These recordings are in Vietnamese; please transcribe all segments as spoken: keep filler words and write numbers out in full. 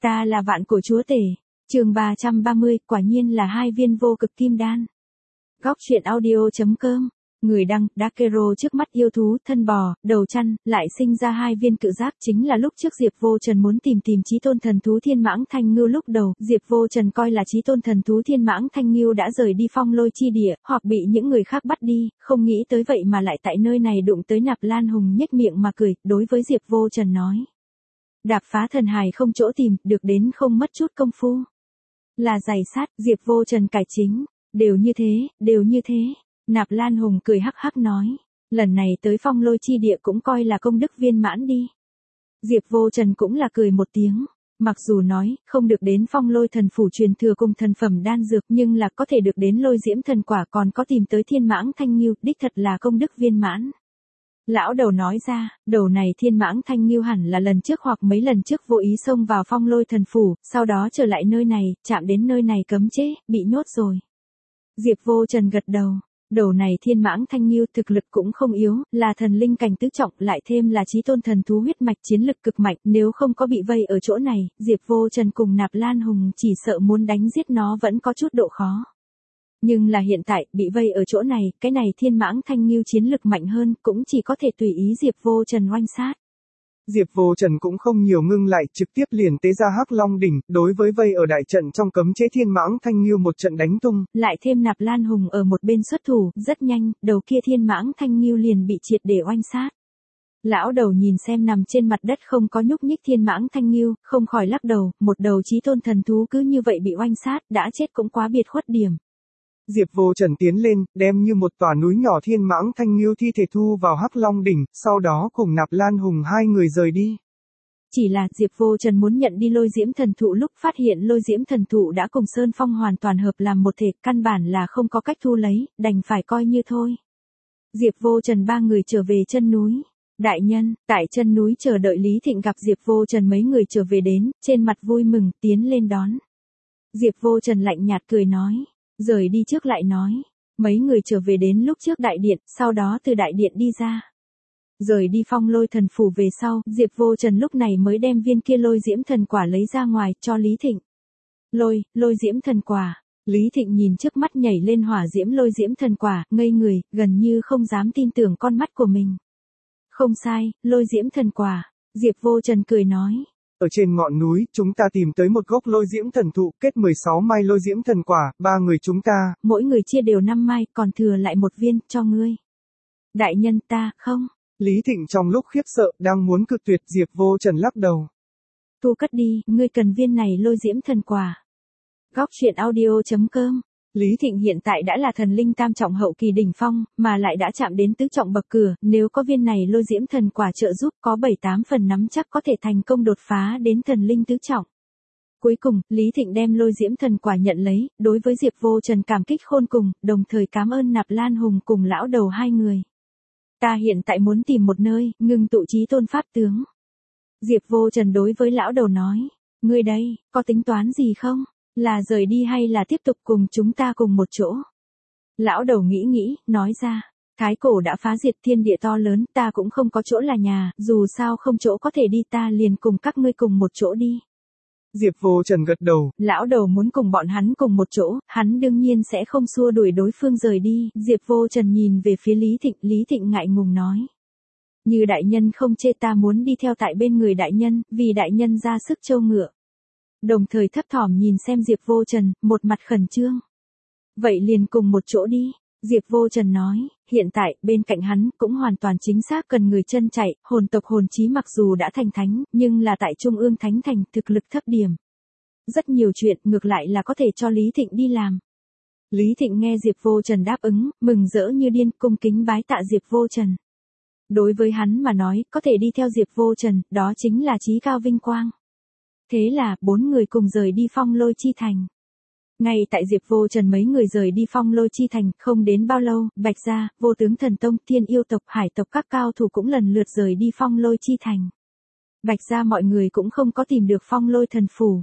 Ta là vạn cổ chúa tể. Chương ba trăm ba mươi, quả nhiên là hai viên vô cực kim đan. Góc truyện audio chấm com. Người đăng, Dakero trước mắt yêu thú, thân bò, đầu chăn, lại sinh ra hai viên cự giác, chính là lúc trước Diệp Vô Trần muốn tìm tìm chí tôn thần thú Thiên Mãng Thanh Ngưu. Lúc đầu, Diệp Vô Trần coi là chí tôn thần thú Thiên Mãng Thanh Ngưu đã rời đi Phong Lôi chi địa, hoặc bị những người khác bắt đi, không nghĩ tới vậy mà lại tại nơi này đụng tới Nạp Lan Hùng, nhếch miệng mà cười, đối với Diệp Vô Trần nói: đạp phá thần hài không chỗ tìm, được đến không mất chút công phu. Là giày sát, Diệp Vô Trần cải chính, đều như thế, đều như thế. Nạp Lan Hùng cười hắc hắc nói, lần này tới Phong Lôi chi địa cũng coi là công đức viên mãn đi. Diệp Vô Trần cũng là cười một tiếng, mặc dù nói, không được đến Phong Lôi thần phủ truyền thừa cùng thần phẩm đan dược, nhưng là có thể được đến Lôi Diễm thần quả, còn có tìm tới Thiên Mãng Thanh Ngưu, đích thật là công đức viên mãn. Lão đầu nói ra, đầu này Thiên Mãng Thanh Ngưu hẳn là lần trước hoặc mấy lần trước vô ý xông vào Phong Lôi thần phủ, sau đó trở lại nơi này, chạm đến nơi này cấm chế, bị nhốt rồi. Diệp Vô Trần gật đầu. Đầu này Thiên Mãng Thanh Ngưu thực lực cũng không yếu, là thần linh cảnh tứ trọng, lại thêm là chí tôn thần thú huyết mạch, chiến lực cực mạnh, nếu không có bị vây ở chỗ này, Diệp Vô Trần cùng Nạp Lan Hùng chỉ sợ muốn đánh giết nó vẫn có chút độ khó. Nhưng là hiện tại, bị vây ở chỗ này, cái này Thiên Mãng Thanh Ngưu chiến lực mạnh hơn, cũng chỉ có thể tùy ý Diệp Vô Trần oanh sát. Diệp Vô Trần cũng không nhiều ngưng lại, trực tiếp liền tế ra Hắc Long đỉnh, đối với vây ở đại trận trong cấm chế Thiên Mãng Thanh Ngưu một trận đánh tung. Lại thêm Nạp Lan Hùng ở một bên xuất thủ, rất nhanh, đầu kia Thiên Mãng Thanh Ngưu liền bị triệt để oanh sát. Lão đầu nhìn xem nằm trên mặt đất không có nhúc nhích Thiên Mãng Thanh Ngưu, không khỏi lắc đầu, một đầu chí tôn thần thú cứ như vậy bị oanh sát, đã chết cũng quá biệt khuất điểm. Diệp Vô Trần tiến lên, đem như một tòa núi nhỏ Thiên Mãng Thanh Ngưu thi thể thu vào Hắc Long đỉnh, sau đó cùng Nạp Lan Hùng hai người rời đi. Chỉ là Diệp Vô Trần muốn nhận đi Lôi Diễm thần thụ, lúc phát hiện Lôi Diễm thần thụ đã cùng Sơn Phong hoàn toàn hợp làm một thể, căn bản là không có cách thu lấy, đành phải coi như thôi. Diệp Vô Trần ba người trở về chân núi. Đại nhân, tại chân núi chờ đợi Lý Thịnh gặp Diệp Vô Trần mấy người trở về đến, trên mặt vui mừng, tiến lên đón. Diệp Vô Trần lạnh nhạt cười nói. Rời đi trước lại nói, mấy người trở về đến lúc trước đại điện, sau đó từ đại điện đi ra. Rời đi Phong Lôi thần phủ về sau, Diệp Vô Trần lúc này mới đem viên kia Lôi Diễm thần quả lấy ra ngoài, cho Lý Thịnh. Lôi, Lôi Diễm thần quả. Lý Thịnh nhìn trước mắt nhảy lên hỏa diễm Lôi Diễm thần quả, ngây người, gần như không dám tin tưởng con mắt của mình. Không sai, Lôi Diễm thần quả. Diệp Vô Trần cười nói. Ở trên ngọn núi, chúng ta tìm tới một gốc Lôi Diễm thần thụ, kết mười sáu mai Lôi Diễm thần quả, ba người chúng ta. Mỗi người chia đều năm mai, còn thừa lại một viên, cho ngươi. Đại nhân ta, không. Lý Thịnh trong lúc khiếp sợ, đang muốn cự tuyệt, Diệp Vô Trần lắc đầu. Thu cất đi, ngươi cần viên này Lôi Diễm thần quả. Góc truyện audio chấm com. Lý Thịnh hiện tại đã là thần linh tam trọng hậu kỳ đỉnh phong, mà lại đã chạm đến tứ trọng bậc cửa, nếu có viên này Lôi Diễm thần quả trợ giúp, có bảy tám phần nắm chắc có thể thành công đột phá đến thần linh tứ trọng. Cuối cùng, Lý Thịnh đem Lôi Diễm thần quả nhận lấy, đối với Diệp Vô Trần cảm kích khôn cùng, đồng thời cảm ơn Nạp Lan Hùng cùng lão đầu hai người. Ta hiện tại muốn tìm một nơi, ngưng tụ chí tôn pháp tướng. Diệp Vô Trần đối với lão đầu nói, ngươi đây, có tính toán gì không? Là rời đi hay là tiếp tục cùng chúng ta cùng một chỗ? Lão đầu nghĩ nghĩ, nói ra, Thái cổ đã phá diệt, thiên địa to lớn, ta cũng không có chỗ là nhà, dù sao không chỗ có thể đi, ta liền cùng các ngươi cùng một chỗ đi. Diệp Vô Trần gật đầu. Lão đầu muốn cùng bọn hắn cùng một chỗ, hắn đương nhiên sẽ không xua đuổi đối phương rời đi. Diệp Vô Trần nhìn về phía Lý Thịnh, Lý Thịnh ngại ngùng nói. Như đại nhân không chê ta muốn đi theo tại bên người đại nhân, vì đại nhân ra sức trâu ngựa. Đồng thời thấp thỏm nhìn xem Diệp Vô Trần, một mặt khẩn trương. Vậy liền cùng một chỗ đi. Diệp Vô Trần nói, hiện tại, bên cạnh hắn, cũng hoàn toàn chính xác cần người chân chạy, hồn tộc hồn chí mặc dù đã thành thánh, nhưng là tại Trung ương Thánh Thành, thực lực thấp điểm. Rất nhiều chuyện, ngược lại là có thể cho Lý Thịnh đi làm. Lý Thịnh nghe Diệp Vô Trần đáp ứng, mừng rỡ như điên, cung kính bái tạ Diệp Vô Trần. Đối với hắn mà nói, có thể đi theo Diệp Vô Trần, đó chính là chí cao vinh quang. Thế là, bốn người cùng rời đi Phong Lôi chi thành. Ngay tại Diệp Vô Trần mấy người rời đi Phong Lôi chi thành, không đến bao lâu, Bạch Gia, Vô Tướng Thần Tông, Thiên Yêu tộc, Hải tộc các cao thủ cũng lần lượt rời đi Phong Lôi chi thành. Bạch Gia mọi người cũng không có tìm được Phong Lôi thần phủ.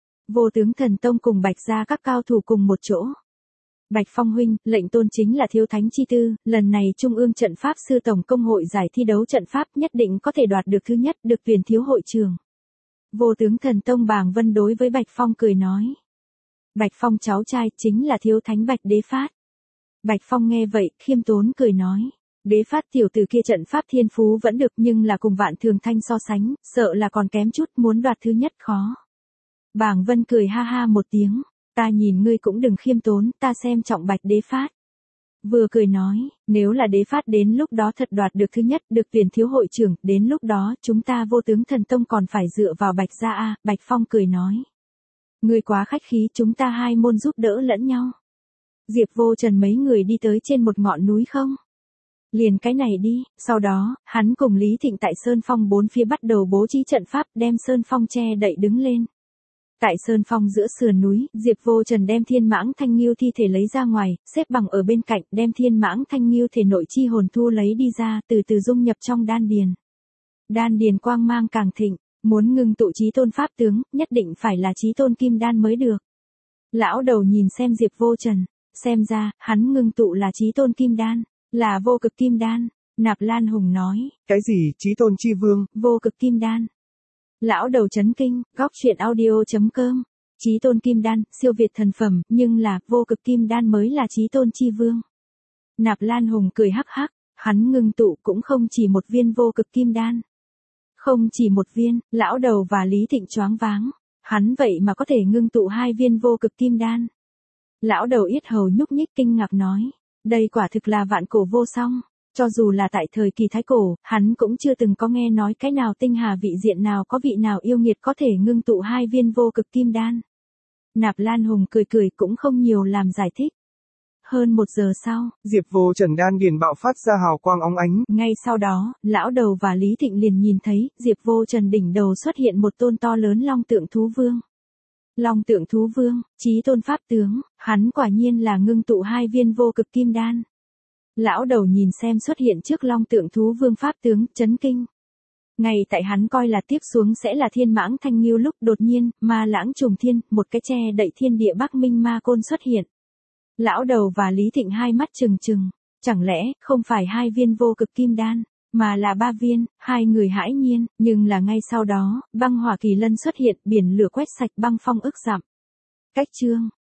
Vô Tướng Thần Tông cùng Bạch Gia các cao thủ cùng một chỗ. Bạch Phong huynh, lệnh tôn chính là thiếu thánh chi tư, lần này Trung ương trận pháp sư tổng công hội giải thi đấu trận pháp nhất định có thể đoạt được thứ nhất, được tuyển thiếu hội trường. Vô tướng thần tông Bàng Vân đối với Bạch Phong cười nói. Bạch Phong cháu trai chính là thiếu thánh Bạch Đế Phát. Bạch Phong nghe vậy, khiêm tốn cười nói. Đế Phát tiểu tử kia trận pháp thiên phú vẫn được nhưng là cùng Vạn Thường Thanh so sánh, sợ là còn kém chút, muốn đoạt thứ nhất khó. Bàng Vân cười ha ha một tiếng, ta nhìn ngươi cũng đừng khiêm tốn, ta xem trọng Bạch Đế Phát. Vừa cười nói, nếu là Đế Phát đến lúc đó thật đoạt được thứ nhất, được tuyển thiếu hội trưởng, đến lúc đó chúng ta Vô tướng thần tông còn phải dựa vào Bạch gia a. Bạch Phong cười nói. Ngươi quá khách khí, chúng ta hai môn giúp đỡ lẫn nhau. Diệp Vô Trần mấy người đi tới trên một ngọn núi không? Liền cái này đi, sau đó, hắn cùng Lý Thịnh tại Sơn Phong bốn phía bắt đầu bố trí trận pháp đem Sơn Phong che đậy đứng lên. Tại Sơn Phong giữa sườn núi, Diệp Vô Trần đem Thiên Mãng Thanh Nghiêu thi thể lấy ra ngoài, xếp bằng ở bên cạnh, đem Thiên Mãng Thanh Nghiêu thể nội chi hồn thu lấy đi ra, từ từ dung nhập trong đan điền. Đan điền quang mang càng thịnh, muốn ngưng tụ chí tôn pháp tướng, nhất định phải là chí tôn kim đan mới được. Lão đầu nhìn xem Diệp Vô Trần, xem ra, hắn ngưng tụ là chí tôn kim đan, là vô cực kim đan. Nạp Lan Hùng nói. Cái gì, chí tôn chi vương? Vô cực kim đan. Lão đầu chấn kinh, góc truyện audio chấm com. Chí tôn kim đan, siêu việt thần phẩm, nhưng là, vô cực kim đan mới là chí tôn chi vương. Nạp Lan Hùng cười hắc hắc, hắn ngưng tụ cũng không chỉ một viên vô cực kim đan. Không chỉ một viên, lão đầu và Lý Thịnh choáng váng. Hắn vậy mà có thể ngưng tụ hai viên vô cực kim đan. Lão đầu yết hầu nhúc nhích kinh ngạc nói. Đây quả thực là vạn cổ vô song. Cho dù là tại thời kỳ thái cổ, hắn cũng chưa từng có nghe nói cái nào tinh hà vị diện nào có vị nào yêu nghiệt có thể ngưng tụ hai viên vô cực kim đan. Nạp Lan Hùng cười cười cũng không nhiều làm giải thích. Hơn một giờ sau, Diệp Vô Trần đan điền bạo phát ra hào quang óng ánh. Ngay sau đó, lão đầu và Lý Thịnh liền nhìn thấy, Diệp Vô Trần đỉnh đầu xuất hiện một tôn to lớn long tượng thú vương. Long tượng thú vương, chí tôn pháp tướng, hắn quả nhiên là ngưng tụ hai viên vô cực kim đan. Lão đầu nhìn xem xuất hiện trước long tượng thú vương pháp tướng, chấn kinh. Ngay tại hắn coi là tiếp xuống sẽ là Thiên Mãng Thanh Nghiêu lúc đột nhiên, ma lãng trùng thiên, một cái che đậy thiên địa Bắc Minh ma côn xuất hiện. Lão đầu và Lý Thịnh hai mắt trừng trừng, chẳng lẽ không phải hai viên vô cực kim đan, mà là ba viên, hai người hãi nhiên, nhưng là ngay sau đó, băng hỏa kỳ lân xuất hiện, biển lửa quét sạch băng phong ức dặm. Cách chương